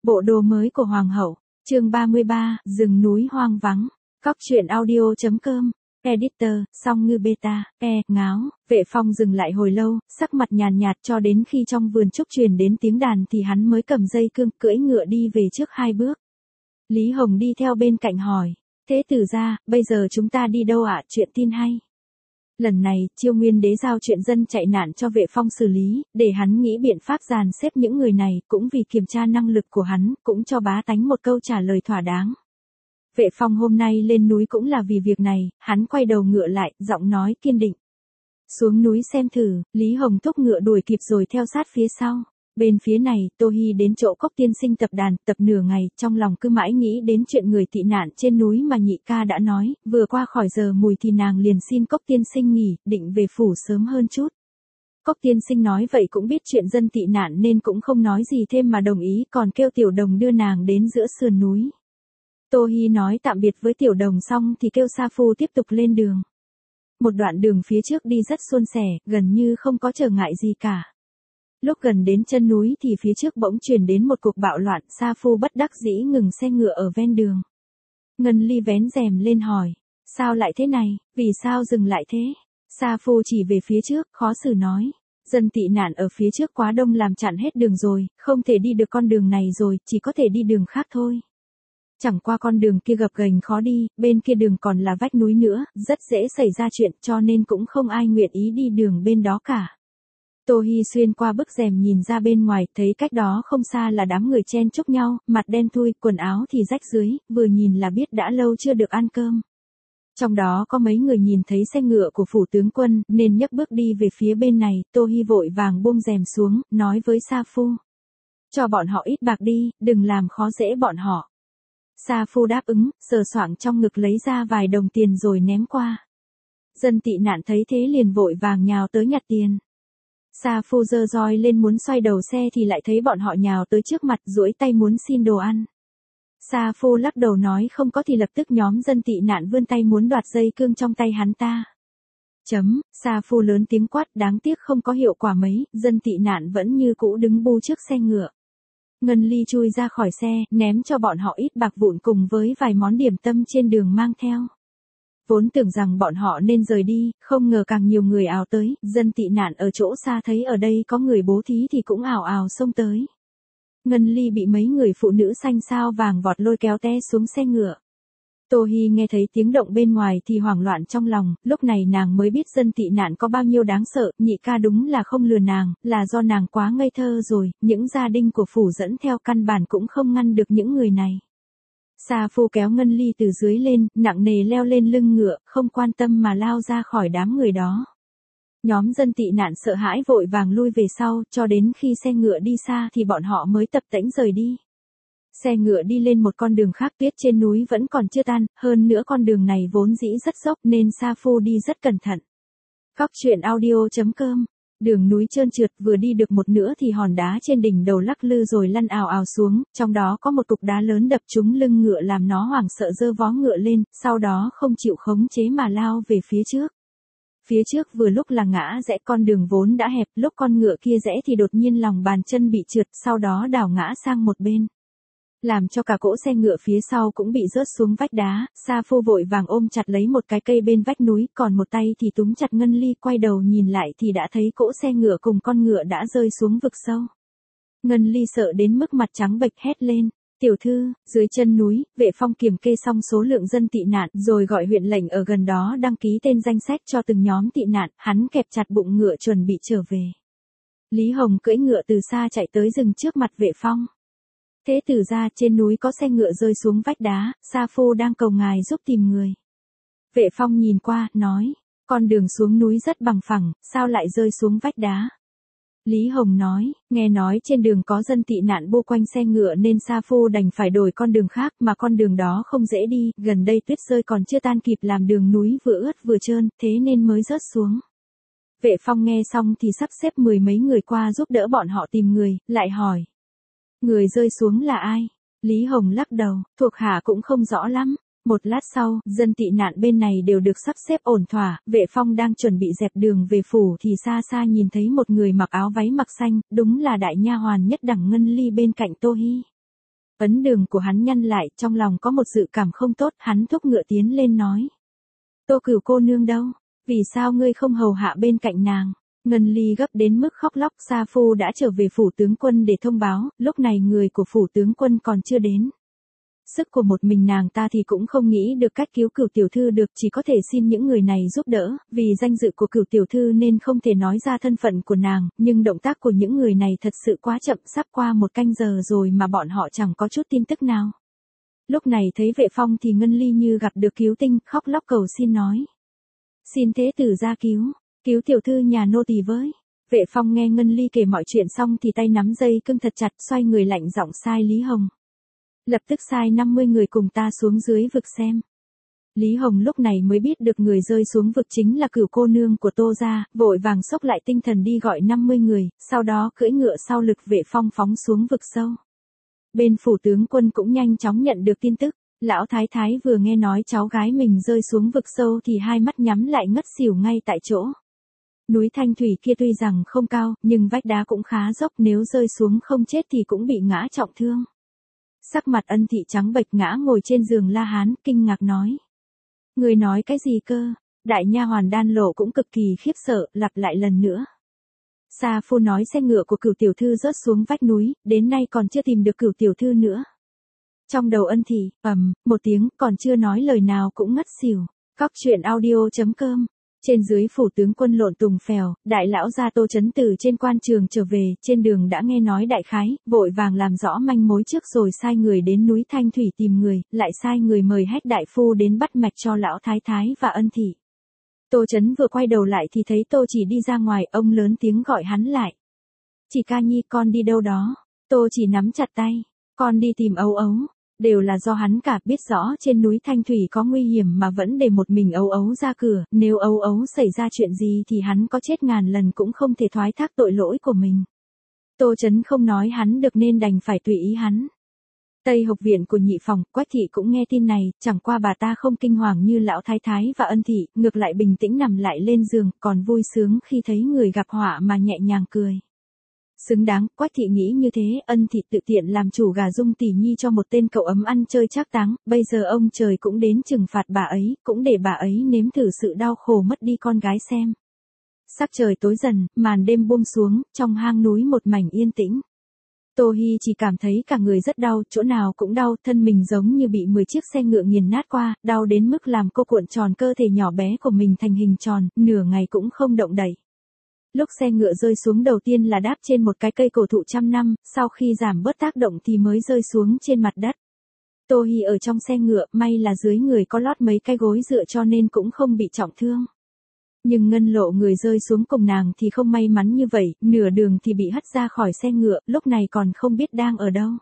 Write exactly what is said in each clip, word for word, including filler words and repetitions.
Bộ đồ mới của Hoàng hậu, chương ba mươi ba, rừng núi hoang vắng, Cóc truyện audio.com, editor, song ngư beta, e, ngáo, Vệ Phong dừng lại hồi lâu, sắc mặt nhàn nhạt cho đến khi trong vườn trúc truyền đến tiếng đàn thì hắn mới cầm dây cương cưỡi ngựa đi về trước hai bước. Lý Hồng đi theo bên cạnh hỏi, thế tử gia, bây giờ chúng ta đi đâu ạ? Chuyện tin hay. Lần này, Chiêu Nguyên Đế giao chuyện dân chạy nạn cho Vệ Phong xử lý, để hắn nghĩ biện pháp dàn xếp những người này, cũng vì kiểm tra năng lực của hắn, cũng cho bá tánh một câu trả lời thỏa đáng. Vệ Phong hôm nay lên núi cũng là vì việc này, hắn quay đầu ngựa lại, giọng nói kiên định. Xuống núi xem thử, Lý Hồng thúc ngựa đuổi kịp rồi theo sát phía sau. Bên phía này, Tô Hi đến chỗ Cốc tiên sinh tập đàn, tập nửa ngày, trong lòng cứ mãi nghĩ đến chuyện người tị nạn trên núi mà nhị ca đã nói, vừa qua khỏi giờ mùi thì nàng liền xin Cốc tiên sinh nghỉ, định về phủ sớm hơn chút. Cốc tiên sinh nói vậy cũng biết chuyện dân tị nạn nên cũng không nói gì thêm mà đồng ý, còn kêu Tiểu Đồng đưa nàng đến giữa sườn núi. Tô Hi nói tạm biệt với Tiểu Đồng xong thì kêu Sa Phu tiếp tục lên đường. Một đoạn đường phía trước đi rất suôn sẻ, gần như không có trở ngại gì cả. Lúc gần đến chân núi thì phía trước bỗng truyền đến một cuộc bạo loạn, Sa Phu bất đắc dĩ ngừng xe ngựa ở ven đường. Ngân Ly vén rèm lên hỏi, sao lại thế này, vì sao dừng lại thế? Sa Phu chỉ về phía trước, khó xử nói, dân tị nạn ở phía trước quá đông làm chặn hết đường rồi, không thể đi được con đường này rồi, chỉ có thể đi đường khác thôi. Chẳng qua con đường kia gập ghềnh khó đi, bên kia đường còn là vách núi nữa, rất dễ xảy ra chuyện cho nên cũng không ai nguyện ý đi đường bên đó cả. Tô Hi xuyên qua bức rèm nhìn ra bên ngoài, thấy cách đó không xa là đám người chen chúc nhau, mặt đen thui, quần áo thì rách rưới, vừa nhìn là biết đã lâu chưa được ăn cơm. Trong đó có mấy người nhìn thấy xe ngựa của phủ tướng quân, nên nhấc bước đi về phía bên này, Tô Hi vội vàng buông rèm xuống, nói với Sa Phu. Cho bọn họ ít bạc đi, đừng làm khó dễ bọn họ. Sa Phu đáp ứng, sờ soạng trong ngực lấy ra vài đồng tiền rồi ném qua. Dân tị nạn thấy thế liền vội vàng nhào tới nhặt tiền. Sa Phu giơ roi lên muốn xoay đầu xe thì lại thấy bọn họ nhào tới trước mặt duỗi tay muốn xin đồ ăn. Sa Phu lắc đầu nói không có thì lập tức nhóm dân tị nạn vươn tay muốn đoạt dây cương trong tay hắn ta. Chấm, Sa Phu lớn tiếng quát, đáng tiếc không có hiệu quả mấy, dân tị nạn vẫn như cũ đứng bu trước xe ngựa. Ngân Ly chui ra khỏi xe, ném cho bọn họ ít bạc vụn cùng với vài món điểm tâm trên đường mang theo. Vốn tưởng rằng bọn họ nên rời đi, không ngờ càng nhiều người ào tới, dân tị nạn ở chỗ xa thấy ở đây có người bố thí thì cũng ào ào xông tới. Ngân Ly bị mấy người phụ nữ xanh xao vàng vọt lôi kéo té xuống xe ngựa. Tô Hi nghe thấy tiếng động bên ngoài thì hoảng loạn trong lòng, lúc này nàng mới biết dân tị nạn có bao nhiêu đáng sợ, nhị ca đúng là không lừa nàng, là do nàng quá ngây thơ rồi, những gia đình của phủ dẫn theo căn bản cũng không ngăn được những người này. Sa Phu kéo Ngân Ly từ dưới lên, nặng nề leo lên lưng ngựa, không quan tâm mà lao ra khỏi đám người đó. Nhóm dân tị nạn sợ hãi vội vàng lui về sau, cho đến khi xe ngựa đi xa thì bọn họ mới tập tễnh rời đi. Xe ngựa đi lên một con đường khác, tuyết trên núi vẫn còn chưa tan, hơn nữa con đường này vốn dĩ rất dốc nên Sa Phu đi rất cẩn thận. Cóc truyện audio.com. Đường núi trơn trượt, vừa đi được một nửa thì hòn đá trên đỉnh đầu lắc lư rồi lăn ào ào xuống, trong đó có một cục đá lớn đập trúng lưng ngựa làm nó hoảng sợ giơ vó ngựa lên, sau đó không chịu khống chế mà lao về phía trước. Phía trước vừa lúc là ngã rẽ, con đường vốn đã hẹp, lúc con ngựa kia rẽ thì đột nhiên lòng bàn chân bị trượt, sau đó đảo ngã sang một bên. Làm cho cả cỗ xe ngựa phía sau cũng bị rớt xuống vách đá, Sa Phu vội vàng ôm chặt lấy một cái cây bên vách núi, còn một tay thì túm chặt Ngân Ly, quay đầu nhìn lại thì đã thấy cỗ xe ngựa cùng con ngựa đã rơi xuống vực sâu. Ngân Ly sợ đến mức mặt trắng bệch hét lên, tiểu thư, dưới chân núi, Vệ Phong kiểm kê xong số lượng dân tị nạn rồi gọi huyện lệnh ở gần đó đăng ký tên danh sách cho từng nhóm tị nạn, hắn kẹp chặt bụng ngựa chuẩn bị trở về. Lý Hồng cưỡi ngựa từ xa chạy tới dừng trước mặt Vệ Phong. Thế tử gia, trên núi có xe ngựa rơi xuống vách đá, Sa Phu đang cầu ngài giúp tìm người. Vệ Phong nhìn qua, nói, con đường xuống núi rất bằng phẳng, sao lại rơi xuống vách đá? Lý Hồng nói, nghe nói trên đường có dân tị nạn bu quanh xe ngựa nên Sa Phu đành phải đổi con đường khác, mà con đường đó không dễ đi, gần đây tuyết rơi còn chưa tan kịp làm đường núi vừa ướt vừa trơn, thế nên mới rớt xuống. Vệ Phong nghe xong thì sắp xếp mười mấy người qua giúp đỡ bọn họ tìm người, lại hỏi. Người rơi xuống là ai? Lý Hồng lắc đầu, thuộc hạ cũng không rõ lắm. Một lát sau, dân tị nạn bên này đều được sắp xếp ổn thỏa, Vệ Phong đang chuẩn bị dẹp đường về phủ thì xa xa nhìn thấy một người mặc áo váy mặc xanh, đúng là đại nha hoàn nhất đẳng Ngân Ly bên cạnh Tô Hi. Ấn đường của hắn nhăn lại, trong lòng có một dự cảm không tốt, hắn thúc ngựa tiến lên nói. Tô Cửu cô nương đâu? Vì sao ngươi không hầu hạ bên cạnh nàng? Ngân Ly gấp đến mức khóc lóc. Sa Phu đã trở về phủ tướng quân để thông báo, lúc này người của phủ tướng quân còn chưa đến. Sức của một mình nàng ta thì cũng không nghĩ được cách cứu Cửu tiểu thư được, chỉ có thể xin những người này giúp đỡ, vì danh dự của Cửu tiểu thư nên không thể nói ra thân phận của nàng, nhưng động tác của những người này thật sự quá chậm, sắp qua một canh giờ rồi mà bọn họ chẳng có chút tin tức nào. Lúc này thấy Vệ Phong thì Ngân Ly như gặp được cứu tinh, khóc lóc cầu xin nói. Xin thế tử ra cứu, cứu tiểu thư nhà nô tỳ với. Vệ Phong nghe Ngân Ly kể mọi chuyện xong thì tay nắm dây cương thật chặt, xoay người lạnh giọng sai Lý Hồng. Lập tức sai năm mươi người cùng ta xuống dưới vực xem. Lý Hồng lúc này mới biết được người rơi xuống vực chính là Cửu cô nương của Tô gia, vội vàng xốc lại tinh thần đi gọi năm mươi người, sau đó cưỡi ngựa sau lưng Vệ Phong phóng xuống vực sâu. Bên phủ tướng quân cũng nhanh chóng nhận được tin tức, lão thái thái vừa nghe nói cháu gái mình rơi xuống vực sâu thì hai mắt nhắm lại ngất xỉu ngay tại chỗ. Núi Thanh Thủy kia tuy rằng không cao, nhưng vách đá cũng khá dốc, nếu rơi xuống không chết thì cũng bị ngã trọng thương. Sắc mặt Ân Thị trắng bệch ngã ngồi trên giường La Hán, kinh ngạc nói. Người nói cái gì cơ? Đại nha hoàn Đan Lộ cũng cực kỳ khiếp sợ, lặp lại lần nữa. Sa Phu nói xe ngựa của Cửu tiểu thư rớt xuống vách núi, đến nay còn chưa tìm được Cửu tiểu thư nữa. Trong đầu Ân Thị, ầm, một tiếng, còn chưa nói lời nào cũng ngất xỉu. Cóc truyện audio chấm com. Trên dưới phủ tướng quân lộn tùng phèo, đại lão gia Tô Chấn từ trên quan trường trở về, trên đường đã nghe nói đại khái, vội vàng làm rõ manh mối trước rồi sai người đến núi Thanh Thủy tìm người, lại sai người mời Hách đại phu đến bắt mạch cho lão thái thái và Ân Thị. Tô Chấn vừa quay đầu lại thì thấy Tô Chỉ đi ra ngoài, ông lớn tiếng gọi hắn lại. Chỉ ca nhi, con đi đâu đó? Tô Chỉ nắm chặt tay, con đi tìm Ấu Ấu. Đều là do hắn cả, biết rõ trên núi Thanh Thủy có nguy hiểm mà vẫn để một mình Ấu Ấu ra cửa, nếu Ấu Ấu xảy ra chuyện gì thì hắn có chết ngàn lần cũng không thể thoái thác tội lỗi của mình. Tô Chấn không nói hắn được nên đành phải tùy ý hắn. Tây Học viện của nhị phòng, Quách Thị cũng nghe tin này, chẳng qua bà ta không kinh hoàng như lão thái thái và Ân Thị, ngược lại bình tĩnh nằm lại lên giường, còn vui sướng khi thấy người gặp họa mà nhẹ nhàng cười. Xứng đáng, Quách Thị nghĩ như thế, Ân Thị tự tiện làm chủ gà Dung tỷ nhi cho một tên cậu ấm ăn chơi trác táng, bây giờ ông trời cũng đến trừng phạt bà ấy, cũng để bà ấy nếm thử sự đau khổ mất đi con gái xem. Sắc trời tối dần, màn đêm buông xuống, trong hang núi một mảnh yên tĩnh. Tô Hi chỉ cảm thấy cả người rất đau, chỗ nào cũng đau, thân mình giống như bị mười chiếc xe ngựa nghiền nát qua, đau đến mức làm cô cuộn tròn cơ thể nhỏ bé của mình thành hình tròn, nửa ngày cũng không động đậy. Lúc xe ngựa rơi xuống đầu tiên là đáp trên một cái cây cổ thụ trăm năm, sau khi giảm bớt tác động thì mới rơi xuống trên mặt đất. Tô Hi ở trong xe ngựa, may là dưới người có lót mấy cái gối dựa cho nên cũng không bị trọng thương. Nhưng Ngân Lộ người rơi xuống cùng nàng thì không may mắn như vậy, nửa đường thì bị hất ra khỏi xe ngựa, lúc này còn không biết đang ở đâu.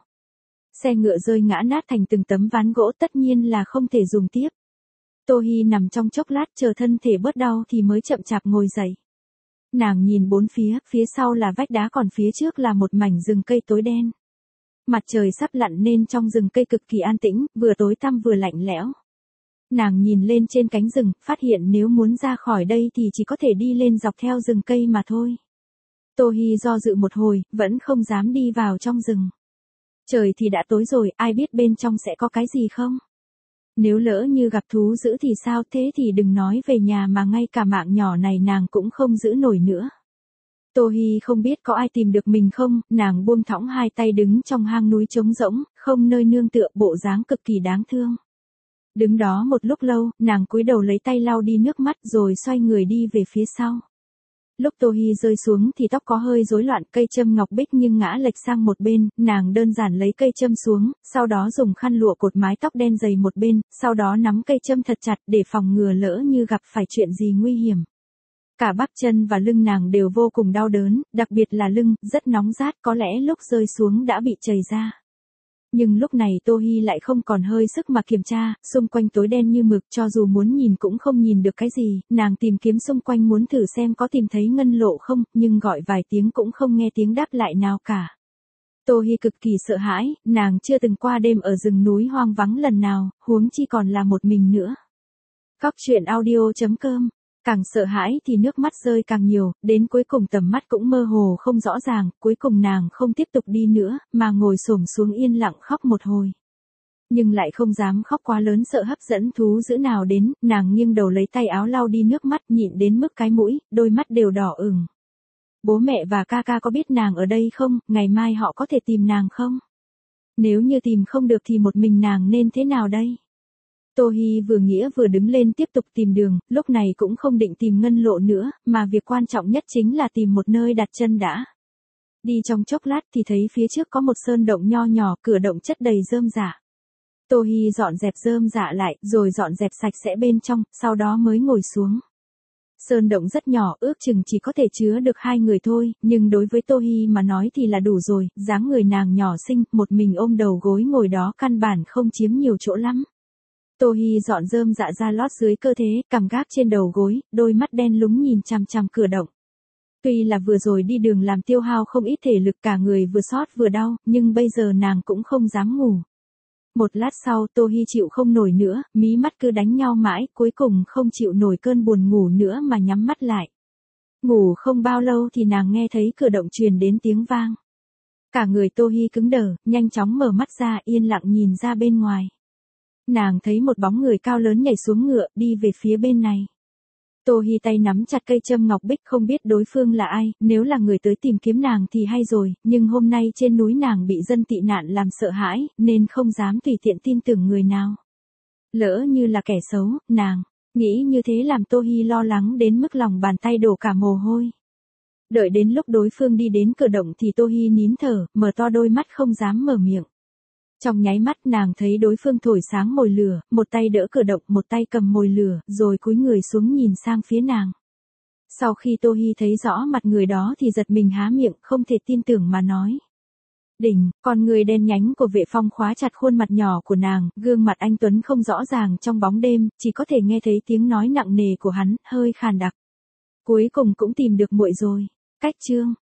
Xe ngựa rơi ngã nát thành từng tấm ván gỗ, tất nhiên là không thể dùng tiếp. Tô Hi nằm trong chốc lát chờ thân thể bớt đau thì mới chậm chạp ngồi dậy. Nàng nhìn bốn phía, phía sau là vách đá còn phía trước là một mảnh rừng cây tối đen. Mặt trời sắp lặn nên trong rừng cây cực kỳ an tĩnh, vừa tối tăm vừa lạnh lẽo. Nàng nhìn lên trên cánh rừng, phát hiện nếu muốn ra khỏi đây thì chỉ có thể đi lên dọc theo rừng cây mà thôi. Tô Hi do dự một hồi, vẫn không dám đi vào trong rừng. Trời thì đã tối rồi, ai biết bên trong sẽ có cái gì không? Nếu lỡ như gặp thú dữ thì sao, thế thì đừng nói về nhà mà ngay cả mạng nhỏ này nàng cũng không giữ nổi nữa. Tô Hi không biết có ai tìm được mình không, nàng buông thõng hai tay đứng trong hang núi trống rỗng, không nơi nương tựa, bộ dáng cực kỳ đáng thương. Đứng đó một lúc lâu, nàng cúi đầu lấy tay lau đi nước mắt rồi xoay người đi về phía sau. Lúc Tô Hi rơi xuống thì tóc có hơi rối loạn, cây châm ngọc bích nhưng ngã lệch sang một bên, nàng đơn giản lấy cây châm xuống, sau đó dùng khăn lụa cột mái tóc đen dày một bên, sau đó nắm cây châm thật chặt để phòng ngừa lỡ như gặp phải chuyện gì nguy hiểm. Cả bắp chân và lưng nàng đều vô cùng đau đớn, đặc biệt là lưng, rất nóng rát, có lẽ lúc rơi xuống đã bị chảy ra. Nhưng lúc này Tô Hi lại không còn hơi sức mà kiểm tra, xung quanh tối đen như mực, cho dù muốn nhìn cũng không nhìn được cái gì, nàng tìm kiếm xung quanh muốn thử xem có tìm thấy Ngân Lộ không, nhưng gọi vài tiếng cũng không nghe tiếng đáp lại nào cả. Tô Hi cực kỳ sợ hãi, nàng chưa từng qua đêm ở rừng núi hoang vắng lần nào, huống chi còn là một mình nữa. Cóc truyện audio chấm com Càng sợ hãi thì nước mắt rơi càng nhiều, đến cuối cùng tầm mắt cũng mơ hồ không rõ ràng, cuối cùng nàng không tiếp tục đi nữa, mà ngồi xổm xuống yên lặng khóc một hồi. Nhưng lại không dám khóc quá lớn sợ hấp dẫn thú dữ nào đến, nàng nghiêng đầu lấy tay áo lau đi nước mắt nhịn đến mức cái mũi, đôi mắt đều đỏ ửng. Bố mẹ và ca ca có biết nàng ở đây không, ngày mai họ có thể tìm nàng không? Nếu như tìm không được thì một mình nàng nên thế nào đây? Tô Hi vừa nghĩa vừa đứng lên tiếp tục tìm đường, lúc này cũng không định tìm ngân lộ nữa, mà việc quan trọng nhất chính là tìm một nơi đặt chân đã. Đi trong chốc lát thì thấy phía trước có một sơn động nho nhỏ, cửa động chất đầy rơm rạ. Tô Hi dọn dẹp rơm rạ lại, rồi dọn dẹp sạch sẽ bên trong, sau đó mới ngồi xuống. Sơn động rất nhỏ, ước chừng chỉ có thể chứa được hai người thôi, nhưng đối với Tô Hi mà nói thì là đủ rồi, dáng người nàng nhỏ xinh, một mình ôm đầu gối ngồi đó căn bản không chiếm nhiều chỗ lắm. Tô Hi dọn rơm dạ ra lót dưới cơ thế, cằm gác trên đầu gối, đôi mắt đen lúng nhìn chằm chằm cửa động. Tuy là vừa rồi đi đường làm tiêu hao không ít thể lực, cả người vừa sót vừa đau, nhưng bây giờ nàng cũng không dám ngủ. Một lát sau Tô Hi chịu không nổi nữa, mí mắt cứ đánh nhau mãi, cuối cùng không chịu nổi cơn buồn ngủ nữa mà nhắm mắt lại. Ngủ không bao lâu thì nàng nghe thấy cửa động truyền đến tiếng vang. Cả người Tô Hi cứng đờ, nhanh chóng mở mắt ra yên lặng nhìn ra bên ngoài. Nàng thấy một bóng người cao lớn nhảy xuống ngựa, đi về phía bên này. Tô Hi tay nắm chặt cây châm ngọc bích, không biết đối phương là ai, nếu là người tới tìm kiếm nàng thì hay rồi, nhưng hôm nay trên núi nàng bị dân tị nạn làm sợ hãi, nên không dám tùy tiện tin tưởng người nào. Lỡ như là kẻ xấu, nàng nghĩ như thế làm Tô Hi lo lắng đến mức lòng bàn tay đổ cả mồ hôi. Đợi đến lúc đối phương đi đến cửa động thì Tô Hi nín thở, mở to đôi mắt không dám mở miệng. Trong nháy mắt nàng thấy đối phương thổi sáng mồi lửa, một tay đỡ cửa động, một tay cầm mồi lửa, rồi cúi người xuống nhìn sang phía nàng. Sau khi Tô Hi thấy rõ mặt người đó thì giật mình há miệng, không thể tin tưởng mà nói. Đỉnh, con người đen nhánh của Vệ Phong khóa chặt khuôn mặt nhỏ của nàng, gương mặt anh tuấn không rõ ràng trong bóng đêm, chỉ có thể nghe thấy tiếng nói nặng nề của hắn, hơi khàn đặc. Cuối cùng cũng tìm được muội rồi. Cách chương